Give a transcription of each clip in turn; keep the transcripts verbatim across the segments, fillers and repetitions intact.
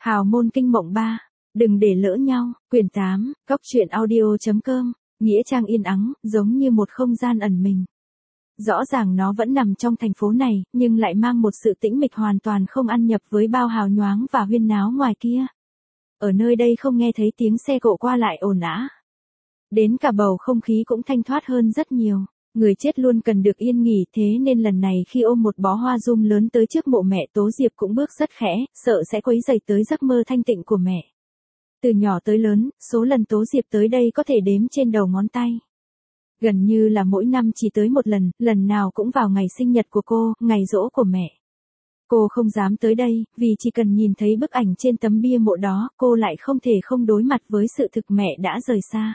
Hào môn kinh mộng ba. Đừng để lỡ nhau. Quyển tám. Cóc truyện audio.com. Nghĩa trang yên ắng, giống như một không gian ẩn mình. Rõ ràng nó vẫn nằm trong thành phố này, nhưng lại mang một sự tĩnh mịch hoàn toàn không ăn nhập với bao hào nhoáng và huyên náo ngoài kia. Ở nơi đây không nghe thấy tiếng xe cộ qua lại ồn ào. Đến cả bầu không khí cũng thanh thoát hơn rất nhiều. Người chết luôn cần được yên nghỉ, thế nên lần này khi ôm một bó hoa rum lớn tới trước mộ mẹ, Tố Diệp cũng bước rất khẽ, sợ sẽ quấy rầy tới giấc mơ thanh tịnh của mẹ. Từ nhỏ tới lớn, số lần Tố Diệp tới đây có thể đếm trên đầu ngón tay. Gần như là mỗi năm chỉ tới một lần, lần nào cũng vào ngày sinh nhật của cô, ngày giỗ của mẹ. Cô không dám tới đây, vì chỉ cần nhìn thấy bức ảnh trên tấm bia mộ đó, cô lại không thể không đối mặt với sự thực mẹ đã rời xa.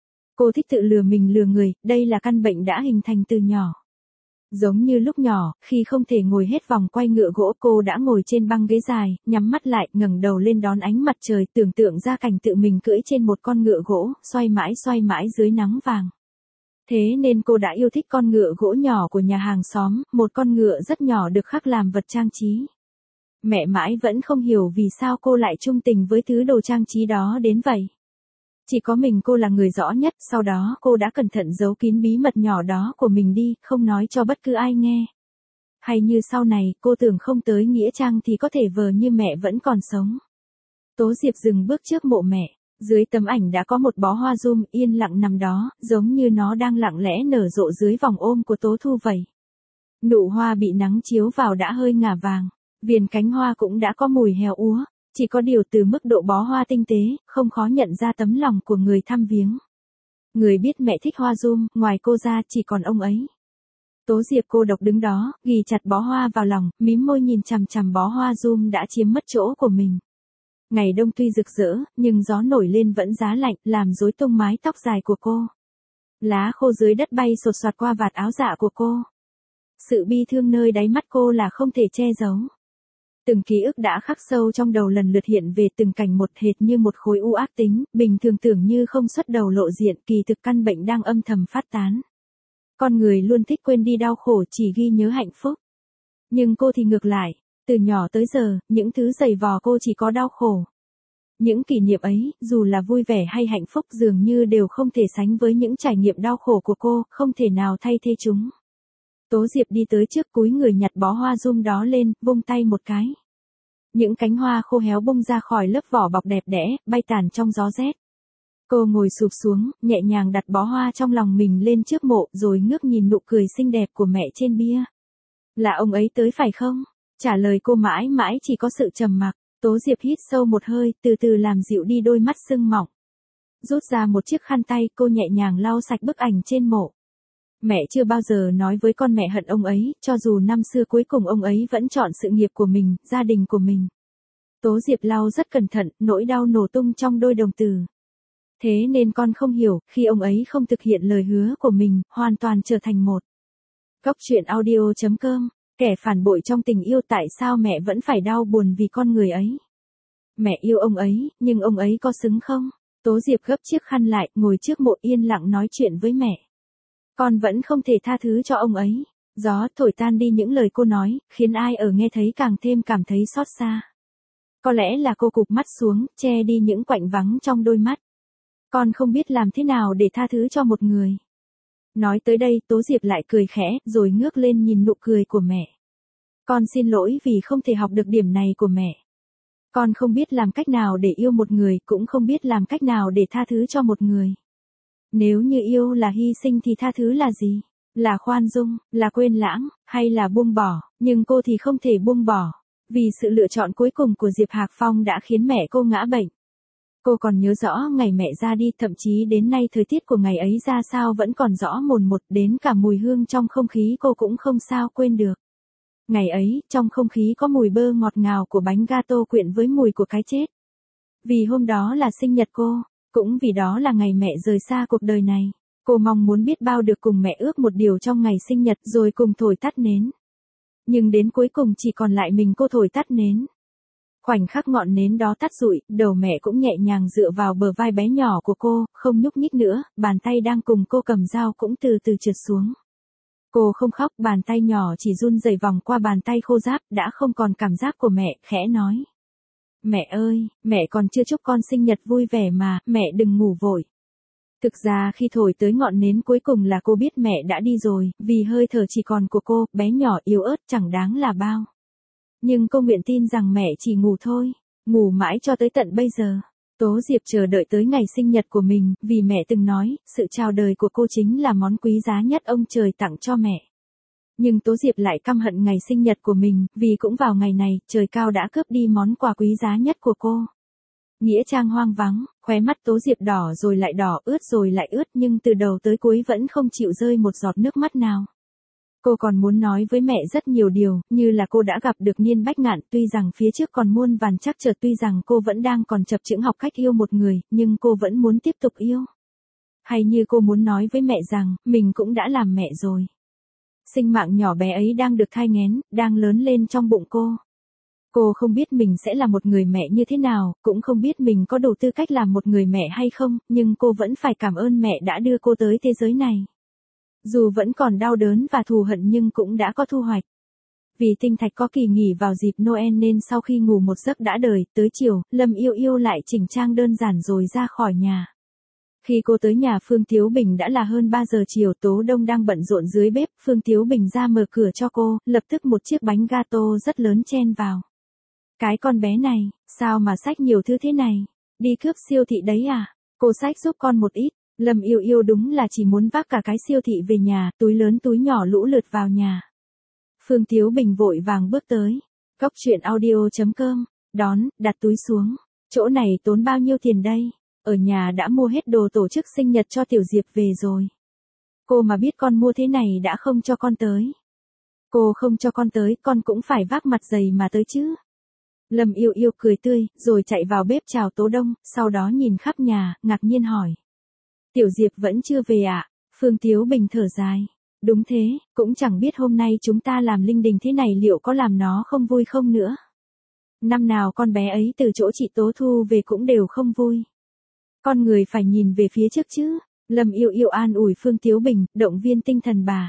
Cô thích tự lừa mình lừa người, đây là căn bệnh đã hình thành từ nhỏ. Giống như lúc nhỏ, khi không thể ngồi hết vòng quay ngựa gỗ, cô đã ngồi trên băng ghế dài, nhắm mắt lại, ngẩng đầu lên đón ánh mặt trời, tưởng tượng ra cảnh tự mình cưỡi trên một con ngựa gỗ, xoay mãi xoay mãi dưới nắng vàng. Thế nên cô đã yêu thích con ngựa gỗ nhỏ của nhà hàng xóm, một con ngựa rất nhỏ được khắc làm vật trang trí. Mẹ mãi vẫn không hiểu vì sao cô lại trung tình với thứ đồ trang trí đó đến vậy. Chỉ có mình cô là người rõ nhất, sau đó cô đã cẩn thận giấu kín bí mật nhỏ đó của mình đi, không nói cho bất cứ ai nghe. Hay như sau này, cô tưởng không tới nghĩa trang thì có thể vờ như mẹ vẫn còn sống. Tố Diệp dừng bước trước mộ mẹ, dưới tấm ảnh đã có một bó hoa rum yên lặng nằm đó, giống như nó đang lặng lẽ nở rộ dưới vòng ôm của Tố Thu vậy. Nụ hoa bị nắng chiếu vào đã hơi ngả vàng, viền cánh hoa cũng đã có mùi héo úa. Chỉ có điều từ mức độ bó hoa tinh tế, không khó nhận ra tấm lòng của người thăm viếng. Người biết mẹ thích hoa rum, ngoài cô ra chỉ còn ông ấy. Tố Diệp cô độc đứng đó, ghì chặt bó hoa vào lòng, mím môi nhìn chằm chằm bó hoa rum đã chiếm mất chỗ của mình. Ngày đông tuy rực rỡ, nhưng gió nổi lên vẫn giá lạnh, làm rối tung mái tóc dài của cô. Lá khô dưới đất bay sột soạt qua vạt áo dạ của cô. Sự bi thương nơi đáy mắt cô là không thể che giấu. Từng ký ức đã khắc sâu trong đầu lần lượt hiện về từng cảnh một, hệt như một khối u ác tính, bình thường tưởng như không xuất đầu lộ diện, kỳ thực căn bệnh đang âm thầm phát tán. Con người luôn thích quên đi đau khổ, chỉ ghi nhớ hạnh phúc. Nhưng cô thì ngược lại, từ nhỏ tới giờ, những thứ dày vò cô chỉ có đau khổ. Những kỷ niệm ấy, dù là vui vẻ hay hạnh phúc, dường như đều không thể sánh với những trải nghiệm đau khổ của cô, không thể nào thay thế chúng. Tố Diệp đi tới trước, cúi người nhặt bó hoa rum đó lên, vung tay một cái. Những cánh hoa khô héo bung ra khỏi lớp vỏ bọc đẹp đẽ, bay tàn trong gió rét. Cô ngồi sụp xuống, nhẹ nhàng đặt bó hoa trong lòng mình lên trước mộ, rồi ngước nhìn nụ cười xinh đẹp của mẹ trên bia. Là ông ấy tới phải không? Trả lời cô mãi mãi chỉ có sự trầm mặc. Tố Diệp hít sâu một hơi, từ từ làm dịu đi đôi mắt sưng mỏng. Rút ra một chiếc khăn tay, cô nhẹ nhàng lau sạch bức ảnh trên mộ. Mẹ chưa bao giờ nói với con mẹ hận ông ấy, cho dù năm xưa cuối cùng ông ấy vẫn chọn sự nghiệp của mình, gia đình của mình. Tố Diệp lau rất cẩn thận, nỗi đau nổ tung trong đôi đồng tử. Thế nên con không hiểu, khi ông ấy không thực hiện lời hứa của mình, hoàn toàn trở thành một. Cóc truyện audio.com. Kẻ phản bội trong tình yêu, tại sao mẹ vẫn phải đau buồn vì con người ấy? Mẹ yêu ông ấy, nhưng ông ấy có xứng không? Tố Diệp gấp chiếc khăn lại, ngồi trước mộ yên lặng nói chuyện với mẹ. Con vẫn không thể tha thứ cho ông ấy. Gió thổi tan đi những lời cô nói, khiến ai ở nghe thấy càng thêm cảm thấy xót xa. Có lẽ là cô cụp mắt xuống, che đi những quạnh vắng trong đôi mắt. Con không biết làm thế nào để tha thứ cho một người. Nói tới đây, Tố Diệp lại cười khẽ, rồi ngước lên nhìn nụ cười của mẹ. Con xin lỗi vì không thể học được điểm này của mẹ. Con không biết làm cách nào để yêu một người, cũng không biết làm cách nào để tha thứ cho một người. Nếu như yêu là hy sinh thì tha thứ là gì? Là khoan dung, là quên lãng, hay là buông bỏ? Nhưng cô thì không thể buông bỏ. Vì sự lựa chọn cuối cùng của Diệp Hạc Phong đã khiến mẹ cô ngã bệnh. Cô còn nhớ rõ ngày mẹ ra đi, thậm chí đến nay thời tiết của ngày ấy ra sao vẫn còn rõ mồn một, đến cả mùi hương trong không khí cô cũng không sao quên được. Ngày ấy, trong không khí có mùi bơ ngọt ngào của bánh gato quyện với mùi của cái chết. Vì hôm đó là sinh nhật cô, cũng vì đó là ngày mẹ rời xa cuộc đời này. Cô mong muốn biết bao được cùng mẹ ước một điều trong ngày sinh nhật, rồi cùng thổi tắt nến. Nhưng đến cuối cùng chỉ còn lại mình cô thổi tắt nến. Khoảnh khắc ngọn nến đó tắt rụi, đầu mẹ cũng nhẹ nhàng dựa vào bờ vai bé nhỏ của cô, không nhúc nhích nữa, bàn tay đang cùng cô cầm dao cũng từ từ trượt xuống. Cô không khóc, bàn tay nhỏ chỉ run rẩy vòng qua bàn tay khô ráp, đã không còn cảm giác của mẹ, khẽ nói. Mẹ ơi, mẹ còn chưa chúc con sinh nhật vui vẻ mà, mẹ đừng ngủ vội. Thực ra khi thổi tới ngọn nến cuối cùng là cô biết mẹ đã đi rồi, vì hơi thở chỉ còn của cô, bé nhỏ yếu ớt chẳng đáng là bao. Nhưng cô nguyện tin rằng mẹ chỉ ngủ thôi, ngủ mãi cho tới tận bây giờ. Tố Diệp chờ đợi tới ngày sinh nhật của mình, vì mẹ từng nói, sự chào đời của cô chính là món quý giá nhất ông trời tặng cho mẹ. Nhưng Tố Diệp lại căm hận ngày sinh nhật của mình, vì cũng vào ngày này, trời cao đã cướp đi món quà quý giá nhất của cô. Nghĩa trang hoang vắng, khóe mắt Tố Diệp đỏ rồi lại đỏ, ướt rồi lại ướt, nhưng từ đầu tới cuối vẫn không chịu rơi một giọt nước mắt nào. Cô còn muốn nói với mẹ rất nhiều điều, như là cô đã gặp được Niên Bách Ngạn, tuy rằng phía trước còn muôn vàn trắc trở, tuy rằng cô vẫn đang còn chập chững học cách yêu một người, nhưng cô vẫn muốn tiếp tục yêu. Hay như cô muốn nói với mẹ rằng, mình cũng đã làm mẹ rồi. Sinh mạng nhỏ bé ấy đang được thai nghén, đang lớn lên trong bụng cô. Cô không biết mình sẽ là một người mẹ như thế nào, cũng không biết mình có đủ tư cách làm một người mẹ hay không, nhưng cô vẫn phải cảm ơn mẹ đã đưa cô tới thế giới này. Dù vẫn còn đau đớn và thù hận nhưng cũng đã có thu hoạch. Vì Tinh Thạch có kỳ nghỉ vào dịp Noel nên sau khi ngủ một giấc đã đời, tới chiều, Lâm Yêu Yêu lại chỉnh trang đơn giản rồi ra khỏi nhà. Khi cô tới nhà Phương Tiếu Bình đã là hơn ba giờ chiều, Tố Đông đang bận rộn dưới bếp, Phương Tiếu Bình ra mở cửa cho cô, lập tức một chiếc bánh gato rất lớn chen vào. Cái con bé này, sao mà xách nhiều thứ thế này? Đi cướp siêu thị đấy à? Cô xách giúp con một ít. Lâm Yêu Yêu đúng là chỉ muốn vác cả cái siêu thị về nhà, túi lớn túi nhỏ lũ lượt vào nhà. Phương Tiếu Bình vội vàng bước tới. Cốc truyện audio chấm com, đón, đặt túi xuống. Chỗ này tốn bao nhiêu tiền đây? Ở nhà đã mua hết đồ tổ chức sinh nhật cho Tiểu Diệp về rồi. Cô mà biết con mua thế này đã không cho con tới. Cô không cho con tới, con cũng phải vác mặt dày mà tới chứ. Lâm Yêu Yêu cười tươi, rồi chạy vào bếp chào Tố Đông, sau đó nhìn khắp nhà, ngạc nhiên hỏi. Tiểu Diệp vẫn chưa về ạ? À? Phương Tiếu Bình thở dài. Đúng thế, cũng chẳng biết hôm nay chúng ta làm linh đình thế này liệu có làm nó không vui không nữa. Năm nào con bé ấy từ chỗ chị Tố Thu về cũng đều không vui. Con người phải nhìn về phía trước chứ. Lâm Yêu Yêu an ủi Phương Tiếu Bình, động viên tinh thần bà.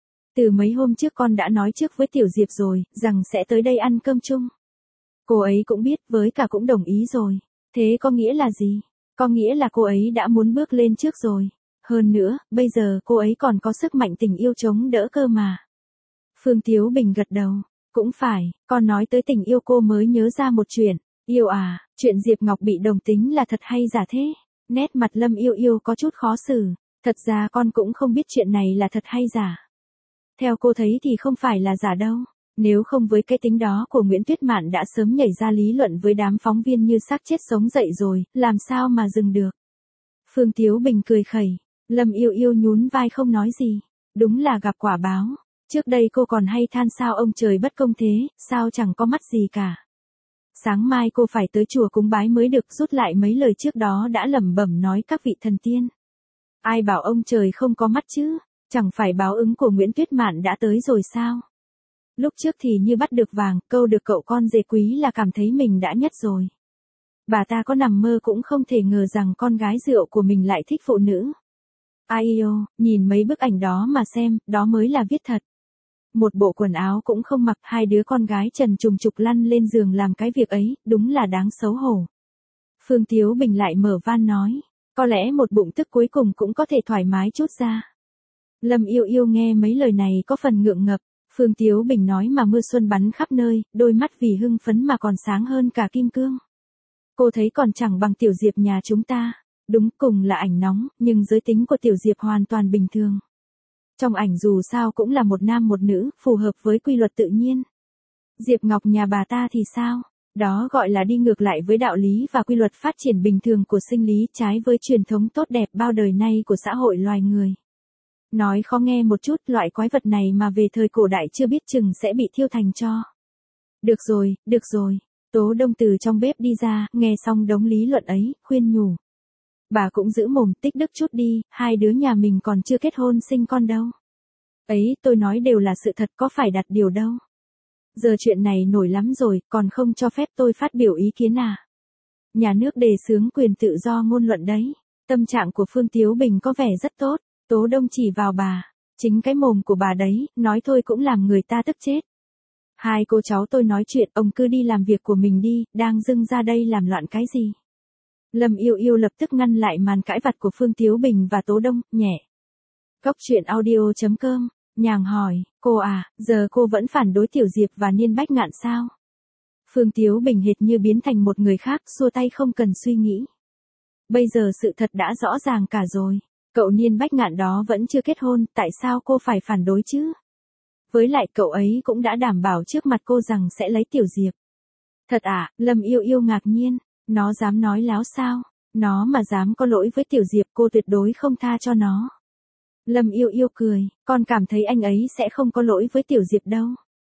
Từ mấy hôm trước con đã nói trước với Tiểu Diệp rồi, rằng sẽ tới đây ăn cơm chung. Cô ấy cũng biết, với cả cũng đồng ý rồi. Thế có nghĩa là gì? Có nghĩa là cô ấy đã muốn bước lên trước rồi. Hơn nữa, bây giờ cô ấy còn có sức mạnh tình yêu chống đỡ cơ mà. Phương Tiếu Bình gật đầu. Cũng phải, con nói tới tình yêu cô mới nhớ ra một chuyện. Yêu à, chuyện Diệp Ngọc bị đồng tính là thật hay giả thế? Nét mặt Lâm Yêu Yêu có chút khó xử. Thật ra con cũng không biết chuyện này là thật hay giả. Theo cô thấy thì không phải là giả đâu. Nếu không với cái tính đó của Nguyễn Tuyết Mạn đã sớm nhảy ra lý luận với đám phóng viên như xác chết sống dậy rồi, làm sao mà dừng được. Phương Tiếu Bình cười khẩy. Lâm Yêu Yêu nhún vai không nói gì. Đúng là gặp quả báo. Trước đây cô còn hay than sao ông trời bất công thế, sao chẳng có mắt gì cả. Sáng mai cô phải tới chùa cúng bái mới được, rút lại mấy lời trước đó đã lẩm bẩm nói các vị thần tiên. Ai bảo ông trời không có mắt chứ, chẳng phải báo ứng của Nguyễn Tuyết Mạn đã tới rồi sao? Lúc trước thì như bắt được vàng, câu được cậu con dê quý là cảm thấy mình đã nhất rồi. Bà ta có nằm mơ cũng không thể ngờ rằng con gái rượu của mình lại thích phụ nữ. Ai yêu, nhìn mấy bức ảnh đó mà xem, đó mới là viết thật. Một bộ quần áo cũng không mặc, hai đứa con gái trần trùng trục lăn lên giường làm cái việc ấy, đúng là đáng xấu hổ. Phương Tiếu Bình lại mở van nói, có lẽ một bụng tức cuối cùng cũng có thể thoải mái chút ra. Lâm Yêu Yêu nghe mấy lời này có phần ngượng ngập. Phương Tiếu Bình nói mà mưa xuân bắn khắp nơi, đôi mắt vì hưng phấn mà còn sáng hơn cả kim cương. Cô thấy còn chẳng bằng Tiểu Diệp nhà chúng ta. Đúng, cùng là ảnh nóng, nhưng giới tính của Tiểu Diệp hoàn toàn bình thường. Trong ảnh dù sao cũng là một nam một nữ, phù hợp với quy luật tự nhiên. Diệp Ngọc nhà bà ta thì sao? Đó gọi là đi ngược lại với đạo lý và quy luật phát triển bình thường của sinh lý, trái với truyền thống tốt đẹp bao đời nay của xã hội loài người. Nói khó nghe một chút, loại quái vật này mà về thời cổ đại chưa biết chừng sẽ bị thiêu thành tro. Được rồi, được rồi. Tố Đông từ trong bếp đi ra, nghe xong đống lý luận ấy, khuyên nhủ. Bà cũng giữ mồm, tích đức chút đi, hai đứa nhà mình còn chưa kết hôn sinh con đâu. Ấy, tôi nói đều là sự thật, có phải đặt điều đâu. Giờ chuyện này nổi lắm rồi, còn không cho phép tôi phát biểu ý kiến à. Nhà nước đề xướng quyền tự do ngôn luận đấy. Tâm trạng của Phương Tiếu Bình có vẻ rất tốt. Tố Đông chỉ vào bà. Chính cái mồm của bà đấy, nói thôi cũng làm người ta tức chết. Hai cô cháu tôi nói chuyện, ông cứ đi làm việc của mình đi, đang dưng ra đây làm loạn cái gì. Lâm Yêu Yêu lập tức ngăn lại màn cãi vặt của Phương Thiếu Bình và Tố Đông, nhẹ. Cốc truyện audio chấm com, nhàng hỏi, cô à, giờ cô vẫn phản đối Tiểu Diệp và Niên Bách Ngạn sao? Phương Thiếu Bình hệt như biến thành một người khác, xua tay không cần suy nghĩ. Bây giờ sự thật đã rõ ràng cả rồi. Cậu Niên Bách Ngạn đó vẫn chưa kết hôn, tại sao cô phải phản đối chứ? Với lại cậu ấy cũng đã đảm bảo trước mặt cô rằng sẽ lấy Tiểu Diệp. Thật à, Lâm Yêu Yêu ngạc nhiên, nó dám nói láo sao? Nó mà dám có lỗi với Tiểu Diệp cô tuyệt đối không tha cho nó. Lâm Yêu Yêu cười, con cảm thấy anh ấy sẽ không có lỗi với Tiểu Diệp đâu.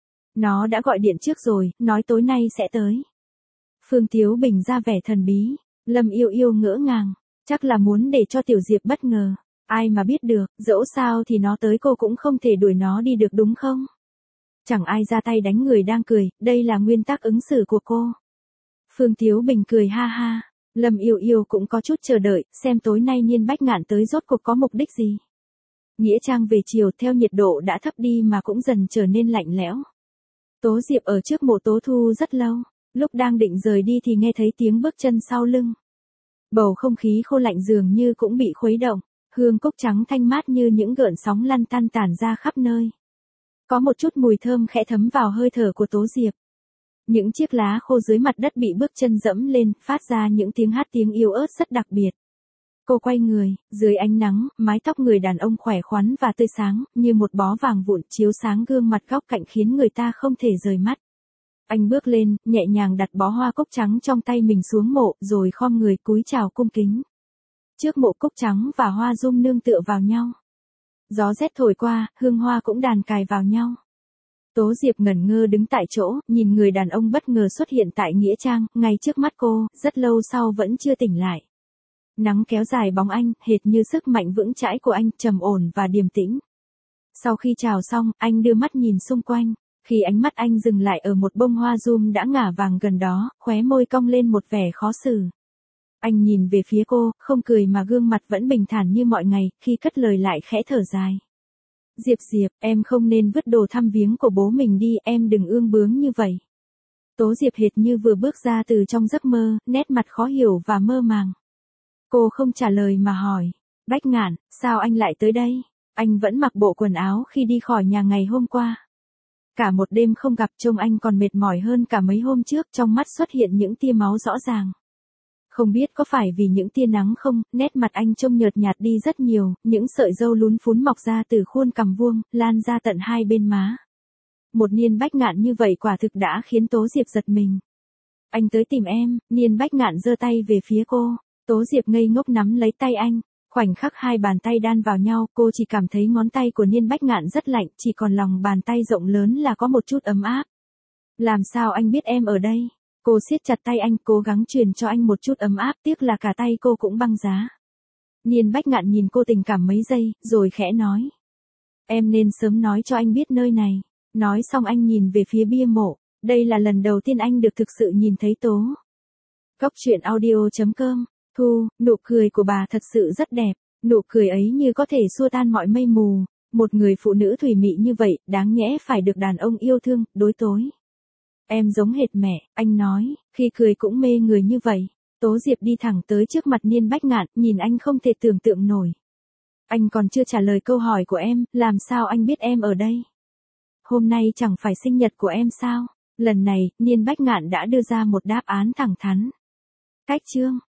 Nó đã gọi điện trước rồi, nói tối nay sẽ tới. Phương Thiếu Bình ra vẻ thần bí, Lâm Yêu Yêu ngỡ ngàng, chắc là muốn để cho Tiểu Diệp bất ngờ. Ai mà biết được, dẫu sao thì nó tới cô cũng không thể đuổi nó đi được đúng không? Chẳng ai ra tay đánh người đang cười, đây là nguyên tắc ứng xử của cô. Phương Thiếu Bình cười ha ha, Lâm Yêu Yêu cũng có chút chờ đợi, xem tối nay Niên Bách Ngạn tới rốt cuộc có mục đích gì. Nghĩa trang về chiều theo nhiệt độ đã thấp đi mà cũng dần trở nên lạnh lẽo. Tố Diệp ở trước mộ Tố Thu rất lâu, lúc đang định rời đi thì nghe thấy tiếng bước chân sau lưng. Bầu không khí khô lạnh dường như cũng bị khuấy động, hương cúc trắng thanh mát như những gợn sóng lăn tăn tản ra khắp nơi. Có một chút mùi thơm khẽ thấm vào hơi thở của Tố Diệp. Những chiếc lá khô dưới mặt đất bị bước chân dẫm lên, phát ra những tiếng hát tiếng yếu ớt rất đặc biệt. Cô quay người, dưới ánh nắng, mái tóc người đàn ông khỏe khoắn và tươi sáng, như một bó vàng vụn chiếu sáng gương mặt góc cạnh khiến người ta không thể rời mắt. Anh bước lên, nhẹ nhàng đặt bó hoa cúc trắng trong tay mình xuống mộ, rồi khom người cúi chào cung kính. Trước mộ cúc trắng và hoa dung nương tựa vào nhau. Gió rét thổi qua, hương hoa cũng đàn cài vào nhau. Tố Diệp ngẩn ngơ đứng tại chỗ, nhìn người đàn ông bất ngờ xuất hiện tại nghĩa trang, ngay trước mắt cô, rất lâu sau vẫn chưa tỉnh lại. Nắng kéo dài bóng anh, hệt như sức mạnh vững chãi của anh, trầm ổn và điềm tĩnh. Sau khi chào xong, anh đưa mắt nhìn xung quanh. Khi ánh mắt anh dừng lại ở một bông hoa zoom đã ngả vàng gần đó, khóe môi cong lên một vẻ khó xử. Anh nhìn về phía cô, không cười mà gương mặt vẫn bình thản như mọi ngày, khi cất lời lại khẽ thở dài. Diệp Diệp, em không nên vứt đồ thăm viếng của bố mình đi, em đừng ương bướng như vậy. Tố Diệp hệt như vừa bước ra từ trong giấc mơ, nét mặt khó hiểu và mơ màng. Cô không trả lời mà hỏi, Bách Ngạn, sao anh lại tới đây? Anh vẫn mặc bộ quần áo khi đi khỏi nhà ngày hôm qua. Cả một đêm không gặp trông anh còn mệt mỏi hơn cả mấy hôm trước, trong mắt xuất hiện những tia máu rõ ràng. Không biết có phải vì những tia nắng không, nét mặt anh trông nhợt nhạt đi rất nhiều, những sợi râu lún phún mọc ra từ khuôn cằm vuông, lan ra tận hai bên má. Một Niên Bách Ngạn như vậy quả thực đã khiến Tố Diệp giật mình. Anh tới tìm em, Niên Bách Ngạn giơ tay về phía cô, Tố Diệp ngây ngốc nắm lấy tay anh. Khoảnh khắc hai bàn tay đan vào nhau, cô chỉ cảm thấy ngón tay của Niên Bách Ngạn rất lạnh, chỉ còn lòng bàn tay rộng lớn là có một chút ấm áp. Làm sao anh biết em ở đây? Cô siết chặt tay anh, cố gắng truyền cho anh một chút ấm áp, tiếc là cả tay cô cũng băng giá. Niên Bách Ngạn nhìn cô tình cảm mấy giây, rồi khẽ nói. Em nên sớm nói cho anh biết nơi này. Nói xong anh nhìn về phía bia mộ, đây là lần đầu tiên anh được thực sự nhìn thấy Tố. Cốc truyện audio chấm com. Thu, nụ cười của bà thật sự rất đẹp, nụ cười ấy như có thể xua tan mọi mây mù, một người phụ nữ thủy mị như vậy, đáng nhẽ phải được đàn ông yêu thương, đối tối. Em giống hệt mẹ, anh nói, khi cười cũng mê người như vậy. Tố Diệp đi thẳng tới trước mặt Niên Bách Ngạn, nhìn anh không thể tưởng tượng nổi. Anh còn chưa trả lời câu hỏi của em, làm sao anh biết em ở đây? Hôm nay chẳng phải sinh nhật của em sao? Lần này, Niên Bách Ngạn đã đưa ra một đáp án thẳng thắn. Cách chương